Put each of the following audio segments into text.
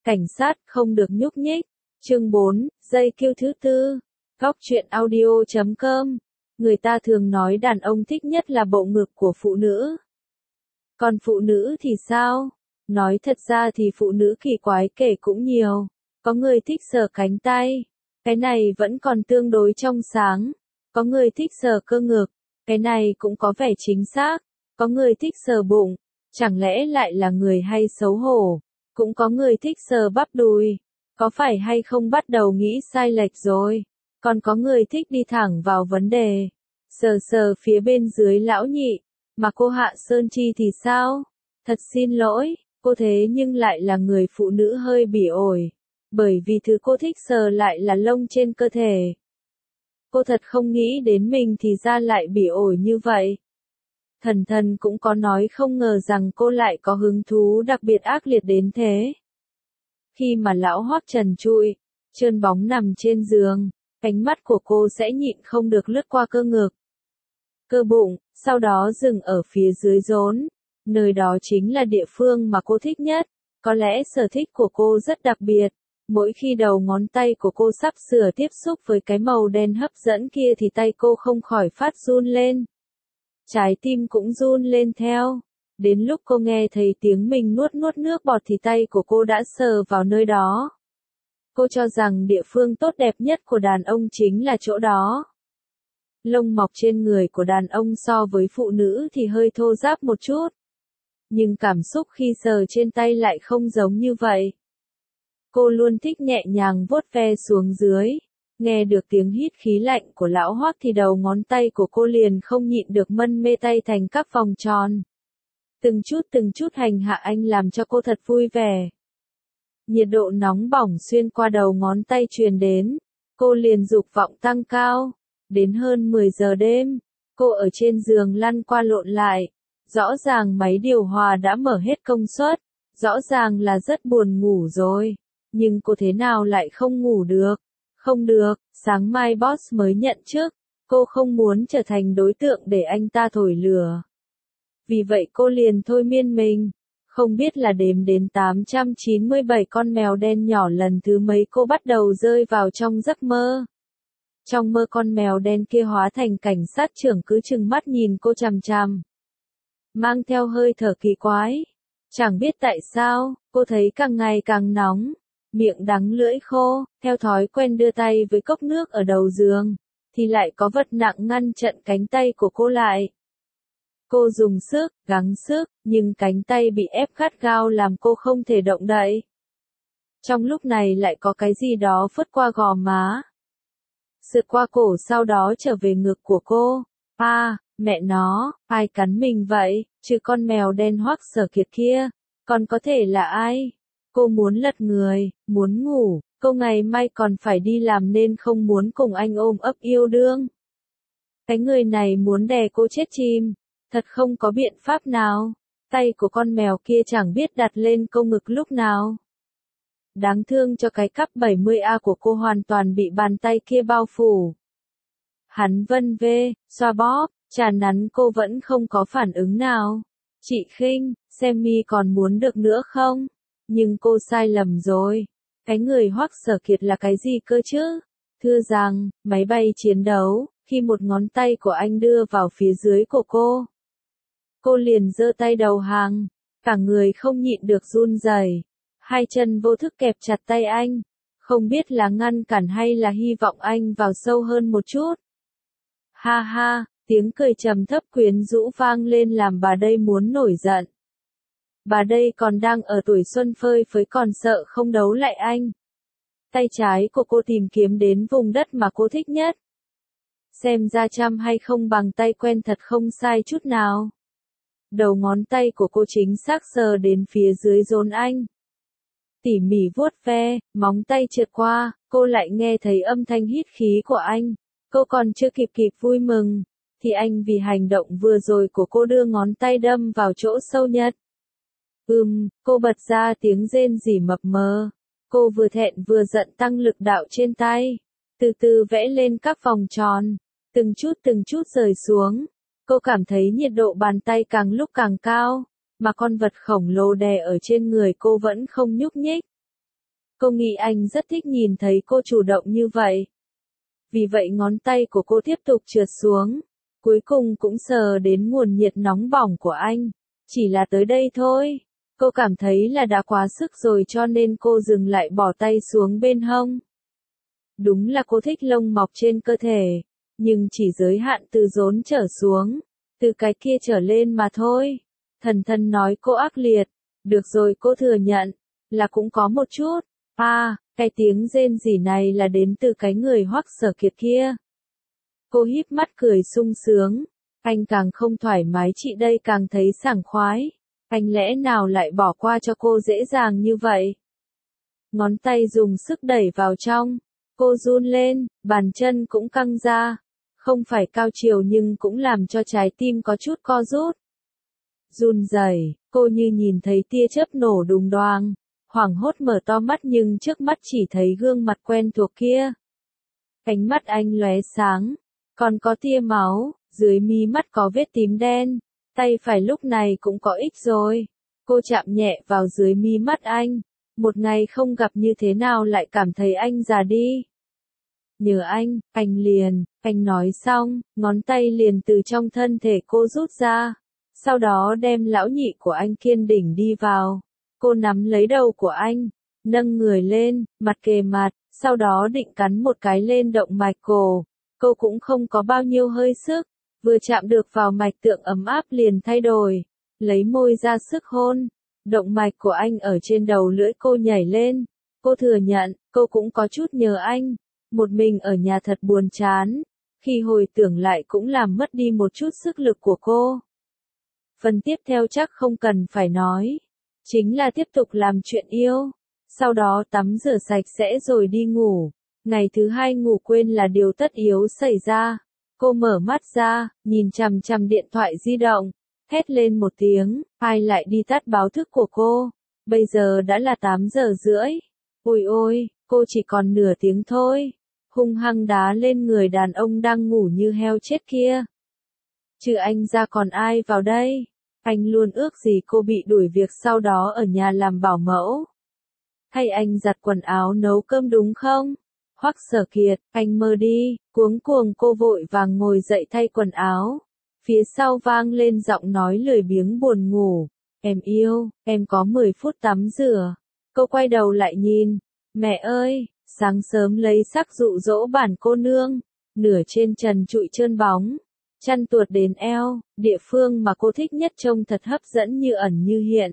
Cảnh sát không được nhúc nhích. Chương 4, giây kêu thứ tư. Góc truyện audio.com. Người ta thường nói đàn ông thích nhất là bộ ngực của phụ nữ. Còn phụ nữ thì sao? Nói thật ra thì phụ nữ kỳ quái kể cũng nhiều. Có người thích sờ cánh tay. Cái này vẫn còn tương đối trong sáng. Có người thích sờ cơ ngực. Cái này cũng có vẻ chính xác. Có người thích sờ bụng. Chẳng lẽ lại là người hay xấu hổ? Cũng có người thích sờ bắp đùi. Có phải hay không bắt đầu nghĩ sai lệch rồi? Còn có người thích đi thẳng vào vấn đề. Sờ sờ phía bên dưới lão nhị. Mà cô Hạ Sơn Chi thì sao? Thật xin lỗi, cô thế nhưng lại là người phụ nữ hơi bỉ ổi. Bởi vì thứ cô thích sờ lại là lông trên cơ thể. Cô thật không nghĩ đến mình thì ra lại bỉ ổi như vậy. Thần thần cũng có nói không ngờ rằng cô lại có hứng thú đặc biệt ác liệt đến thế. Khi mà lão Hoắc trần trụi, trơn bóng nằm trên giường, ánh mắt của cô sẽ nhịn không được lướt qua cơ ngực, cơ bụng, sau đó dừng ở phía dưới rốn. Nơi đó chính là địa phương mà cô thích nhất. Có lẽ sở thích của cô rất đặc biệt. Mỗi khi đầu ngón tay của cô sắp sửa tiếp xúc với cái màu đen hấp dẫn kia thì tay cô không khỏi phát run lên. Trái tim cũng run lên theo. Đến lúc cô nghe thấy tiếng mình nuốt nuốt nước bọt thì tay của cô đã sờ vào nơi đó. Cô cho rằng địa phương tốt đẹp nhất của đàn ông chính là chỗ đó. Lông mọc trên người của đàn ông so với phụ nữ thì hơi thô ráp một chút. Nhưng cảm xúc khi sờ trên tay lại không giống như vậy. Cô luôn thích nhẹ nhàng vuốt ve xuống dưới. Nghe được tiếng hít khí lạnh của lão Hoắc thì đầu ngón tay của cô liền không nhịn được mân mê tay thành các vòng tròn. Từng chút hành hạ anh làm cho cô thật vui vẻ. Nhiệt độ nóng bỏng xuyên qua đầu ngón tay truyền đến. Cô liền dục vọng tăng cao. Đến hơn 10 giờ đêm, cô ở trên giường lăn qua lộn lại. Rõ ràng máy điều hòa đã mở hết công suất. Rõ ràng là rất buồn ngủ rồi. Nhưng cô thế nào lại không ngủ được? Không được, sáng mai boss mới nhận chức. Cô không muốn trở thành đối tượng để anh ta thổi lửa. Vì vậy cô liền thôi miên mình. Không biết là đếm đến 897 con mèo đen nhỏ lần thứ mấy cô bắt đầu rơi vào trong giấc mơ. Trong mơ con mèo đen kia hóa thành cảnh sát trưởng cứ trừng mắt nhìn cô chằm chằm. Mang theo hơi thở kỳ quái. Chẳng biết tại sao, cô thấy càng ngày càng nóng. Miệng đắng lưỡi khô, theo thói quen đưa tay với cốc nước ở đầu giường. Thì lại có vật nặng ngăn chặn cánh tay của cô lại. Cô dùng sức, gắng sức, nhưng cánh tay bị ép gắt gao làm cô không thể động đậy. Trong lúc này lại có cái gì đó phất qua gò má. Sượt qua cổ sau đó trở về ngực của cô. Mẹ nó, ai cắn mình vậy, chứ con mèo đen Hoắc Sở Kiệt kia, còn có thể là ai? Cô muốn lật người, muốn ngủ, cô ngày mai còn phải đi làm nên không muốn cùng anh ôm ấp yêu đương. Cái người này muốn đè cô chết chìm, thật không có biện pháp nào. Tay của con mèo kia chẳng biết đặt lên câu ngực lúc nào. Đáng thương cho cái cắp 70A của cô hoàn toàn bị bàn tay kia bao phủ. Hắn vân vê, xoa bóp, chà nắn cô vẫn không có phản ứng nào. Chị Khinh, xem mi còn muốn được nữa không? Nhưng cô sai lầm rồi. Cái người Hoắc Sở Kiệt là cái gì cơ chứ? Thưa rằng, máy bay chiến đấu, khi một ngón tay của anh đưa vào phía dưới của cô. Cô liền giơ tay đầu hàng, cả người không nhịn được run rẩy. Hai chân vô thức kẹp chặt tay anh, không biết là ngăn cản hay là hy vọng anh vào sâu hơn một chút. Ha ha, tiếng cười trầm thấp quyến rũ vang lên làm bà đây muốn nổi giận. Bà đây còn đang ở tuổi xuân phơi phới còn sợ không đấu lại anh. Tay trái của cô tìm kiếm đến vùng đất mà cô thích nhất. Xem ra chăm hay không bằng tay quen thật không sai chút nào. Đầu ngón tay của cô chính xác sờ đến phía dưới rốn anh. Tỉ mỉ vuốt ve, móng tay trượt qua, cô lại nghe thấy âm thanh hít khí của anh. Cô còn chưa kịp vui mừng, thì anh vì hành động vừa rồi của cô đưa ngón tay đâm vào chỗ sâu nhất. Cô bật ra tiếng rên rỉ mập mờ. Cô vừa thẹn vừa giận tăng lực đạo trên tay. Từ từ vẽ lên các vòng tròn. Từng chút rời xuống. Cô cảm thấy nhiệt độ bàn tay càng lúc càng cao. Mà con vật khổng lồ đè ở trên người cô vẫn không nhúc nhích. Cô nghĩ anh rất thích nhìn thấy cô chủ động như vậy. Vì vậy ngón tay của cô tiếp tục trượt xuống. Cuối cùng cũng sờ đến nguồn nhiệt nóng bỏng của anh. Chỉ là tới đây thôi. Cô cảm thấy là đã quá sức rồi cho nên cô dừng lại bỏ tay xuống bên hông. Đúng là cô thích lông mọc trên cơ thể. Nhưng chỉ giới hạn từ rốn trở xuống. Từ cái kia trở lên mà thôi. Thần thần nói cô ác liệt. Được rồi cô thừa nhận. Là cũng có một chút. Cái tiếng rên rỉ này là đến từ cái người Hoắc Sở Kiệt kia. Cô híp mắt cười sung sướng. Anh càng không thoải mái chị đây càng thấy sảng khoái. Anh lẽ nào lại bỏ qua cho cô dễ dàng như vậy? Ngón tay dùng sức đẩy vào trong. Cô run lên, bàn chân cũng căng ra. Không phải cao chiều nhưng cũng làm cho trái tim có chút co rút. Run rẩy, cô như nhìn thấy tia chớp nổ đùng đoàng. Hoảng hốt mở to mắt nhưng trước mắt chỉ thấy gương mặt quen thuộc kia. Ánh mắt anh lóe sáng, còn có tia máu, dưới mí mắt có vết tím đen, tay phải lúc này cũng có ích rồi. Cô chạm nhẹ vào dưới mí mắt anh, một ngày không gặp như thế nào lại cảm thấy anh già đi. Nhớ anh liền, anh nói xong, ngón tay liền từ trong thân thể cô rút ra, sau đó đem lão nhị của anh kiên đỉnh đi vào. Cô nắm lấy đầu của anh, nâng người lên, mặt kề mặt, sau đó định cắn một cái lên động mạch cổ. Cô cũng không có bao nhiêu hơi sức, vừa chạm được vào mạch tượng ấm áp liền thay đổi, lấy môi ra sức hôn. Động mạch của anh ở trên đầu lưỡi cô nhảy lên. Cô thừa nhận, cô cũng có chút nhớ anh. Một mình ở nhà thật buồn chán. Khi hồi tưởng lại cũng làm mất đi một chút sức lực của cô. Phần tiếp theo chắc không cần phải nói. Chính là tiếp tục làm chuyện yêu. Sau đó tắm rửa sạch sẽ rồi đi ngủ. Ngày thứ hai ngủ quên là điều tất yếu xảy ra. Cô mở mắt ra, nhìn chằm chằm điện thoại di động. Hét lên một tiếng, ai lại đi tắt báo thức của cô. Bây giờ đã là 8 giờ rưỡi. Ôi ôi, cô chỉ còn nửa tiếng thôi. Hung hăng đá lên người đàn ông đang ngủ như heo chết kia. Trừ anh ra còn ai vào đây? Anh luôn ước gì cô bị đuổi việc sau đó ở nhà làm bảo mẫu. Hay anh giặt quần áo nấu cơm đúng không? Hoắc Sở Kiệt, anh mơ đi. Cuống cuồng cô vội vàng ngồi dậy thay quần áo. Phía sau vang lên giọng nói lười biếng buồn ngủ. Em yêu, em có 10 phút tắm rửa. Cô quay đầu lại nhìn. Mẹ ơi, sáng sớm lấy sắc dụ dỗ bản cô nương. Nửa trên trần trụi trơn bóng. Chăn tuột đến eo, địa phương mà cô thích nhất trông thật hấp dẫn như ẩn như hiện.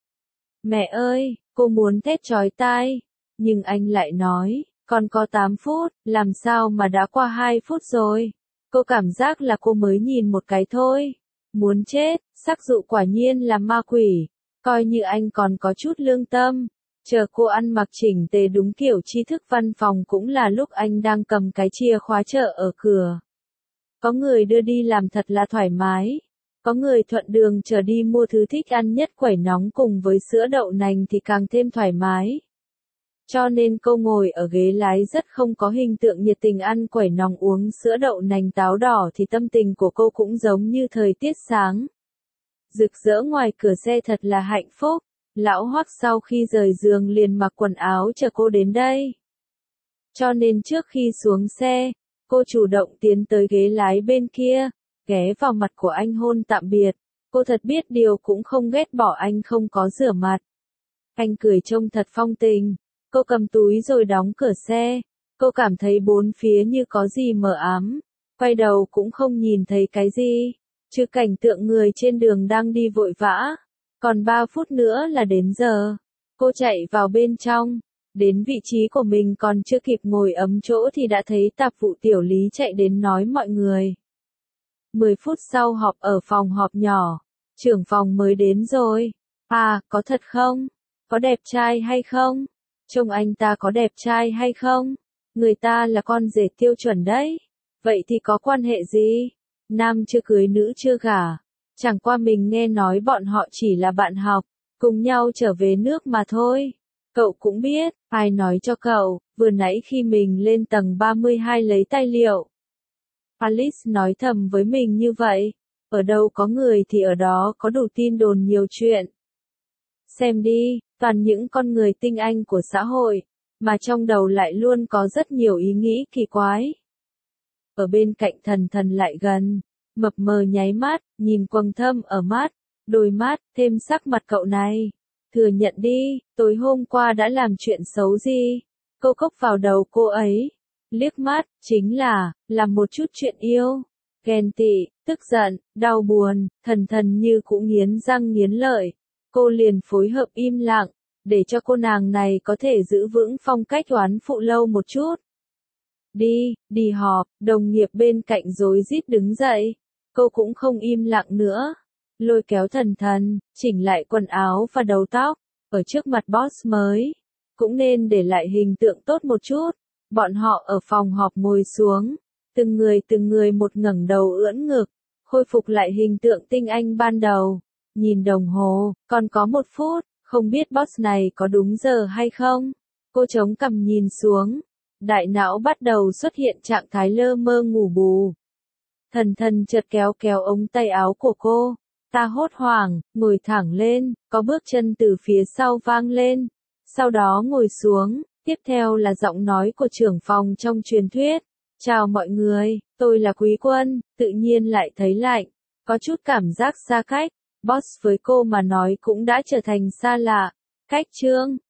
Mẹ ơi, cô muốn thét chói tai. Nhưng anh lại nói, còn có 8 phút, làm sao mà đã qua 2 phút rồi. Cô cảm giác là cô mới nhìn một cái thôi. Muốn chết, sắc dụ quả nhiên là ma quỷ. Coi như anh còn có chút lương tâm. Chờ cô ăn mặc chỉnh tề đúng kiểu tri thức văn phòng cũng là lúc anh đang cầm cái chìa khóa chợ ở cửa. Có người đưa đi làm thật là thoải mái. Có người thuận đường trở đi mua thứ thích ăn nhất quẩy nóng cùng với sữa đậu nành thì càng thêm thoải mái. Cho nên cô ngồi ở ghế lái rất không có hình tượng nhiệt tình ăn quẩy nóng uống sữa đậu nành táo đỏ thì tâm tình của cô cũng giống như thời tiết sáng. Rực rỡ ngoài cửa xe thật là hạnh phúc. Lão Hoắc sau khi rời giường liền mặc quần áo chờ cô đến đây. Cho nên trước khi xuống xe, cô chủ động tiến tới ghế lái bên kia, ghé vào mặt của anh hôn tạm biệt. Cô thật biết điều cũng không ghét bỏ anh không có rửa mặt. Anh cười trông thật phong tình. Cô cầm túi rồi đóng cửa xe. Cô cảm thấy bốn phía như có gì mờ ám. Quay đầu cũng không nhìn thấy cái gì. Trừ cảnh tượng người trên đường đang đi vội vã. Còn 3 phút nữa là đến giờ. Cô chạy vào bên trong. Đến vị trí của mình còn chưa kịp ngồi ấm chỗ thì đã thấy tạp vụ tiểu lý chạy đến nói mọi người. 10 phút sau họp ở phòng họp nhỏ. Trưởng phòng mới đến rồi. Có thật không? Có đẹp trai hay không? Trông anh ta có đẹp trai hay không? Người ta là con rể tiêu chuẩn đấy. Vậy thì có quan hệ gì? Nam chưa cưới nữ chưa gả. Chẳng qua mình nghe nói bọn họ chỉ là bạn học, cùng nhau trở về nước mà thôi. Cậu cũng biết, ai nói cho cậu, vừa nãy khi mình lên tầng 32 lấy tài liệu. Alice nói thầm với mình như vậy. Ở đâu có người thì ở đó có đủ tin đồn nhiều chuyện. Xem đi, toàn những con người tinh anh của xã hội. mà trong đầu lại luôn có rất nhiều ý nghĩ kỳ quái. Ở bên cạnh Thần Thần lại gần, mập mờ nháy mắt, nhìn quầng thâm ở mắt, đôi mắt, thêm sắc mặt cậu này. Thừa nhận đi, tối hôm qua đã làm chuyện xấu gì? Câu cốc vào đầu cô ấy. Liếc mắt, chính là, làm một chút chuyện yêu. Ghen tị, tức giận, đau buồn, Thần Thần như cũng nghiến răng nghiến lợi. Cô liền phối hợp im lặng, để cho cô nàng này có thể giữ vững phong cách oán phụ lâu một chút. Đi họp, đồng nghiệp bên cạnh rối rít đứng dậy. Cô cũng không im lặng nữa. Lôi kéo Thần Thần, chỉnh lại quần áo và đầu tóc. Ở trước mặt boss mới, cũng nên để lại hình tượng tốt một chút. Bọn họ ở phòng họp ngồi xuống, từng người một ngẩng đầu ưỡn ngực, khôi phục lại hình tượng tinh anh ban đầu. Nhìn đồng hồ, còn có 1 phút, không biết boss này có đúng giờ hay không? Cô chống cằm nhìn xuống, đại não bắt đầu xuất hiện trạng thái lơ mơ ngủ bù. Thần Thần chợt kéo kéo ống tay áo của cô. Ta hốt hoảng, ngồi thẳng lên, có bước chân từ phía sau vang lên. Sau đó ngồi xuống, tiếp theo là giọng nói của trưởng phòng trong truyền thuyết. Chào mọi người, tôi là Quý Quân, tự nhiên lại thấy lạnh, có chút cảm giác xa cách. Boss với cô mà nói cũng đã trở thành xa lạ. Cách chương